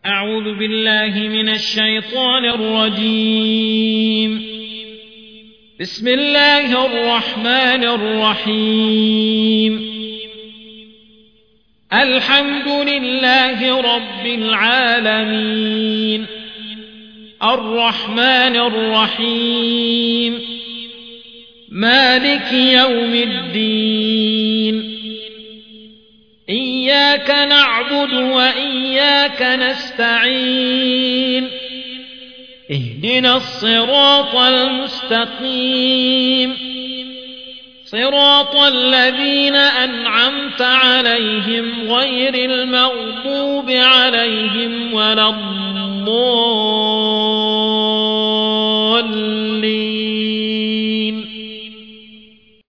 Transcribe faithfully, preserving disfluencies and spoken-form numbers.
أعوذ بالله من الشيطان الرجيم. بسم الله الرحمن الرحيم. الحمد لله رب العالمين الرحمن الرحيم مالك يوم الدين. إياك نعبد وإياك نستعين. اهدنا الصراط المستقيم صراط الذين أنعمت عليهم غير المغضوب عليهم ولا الضالين.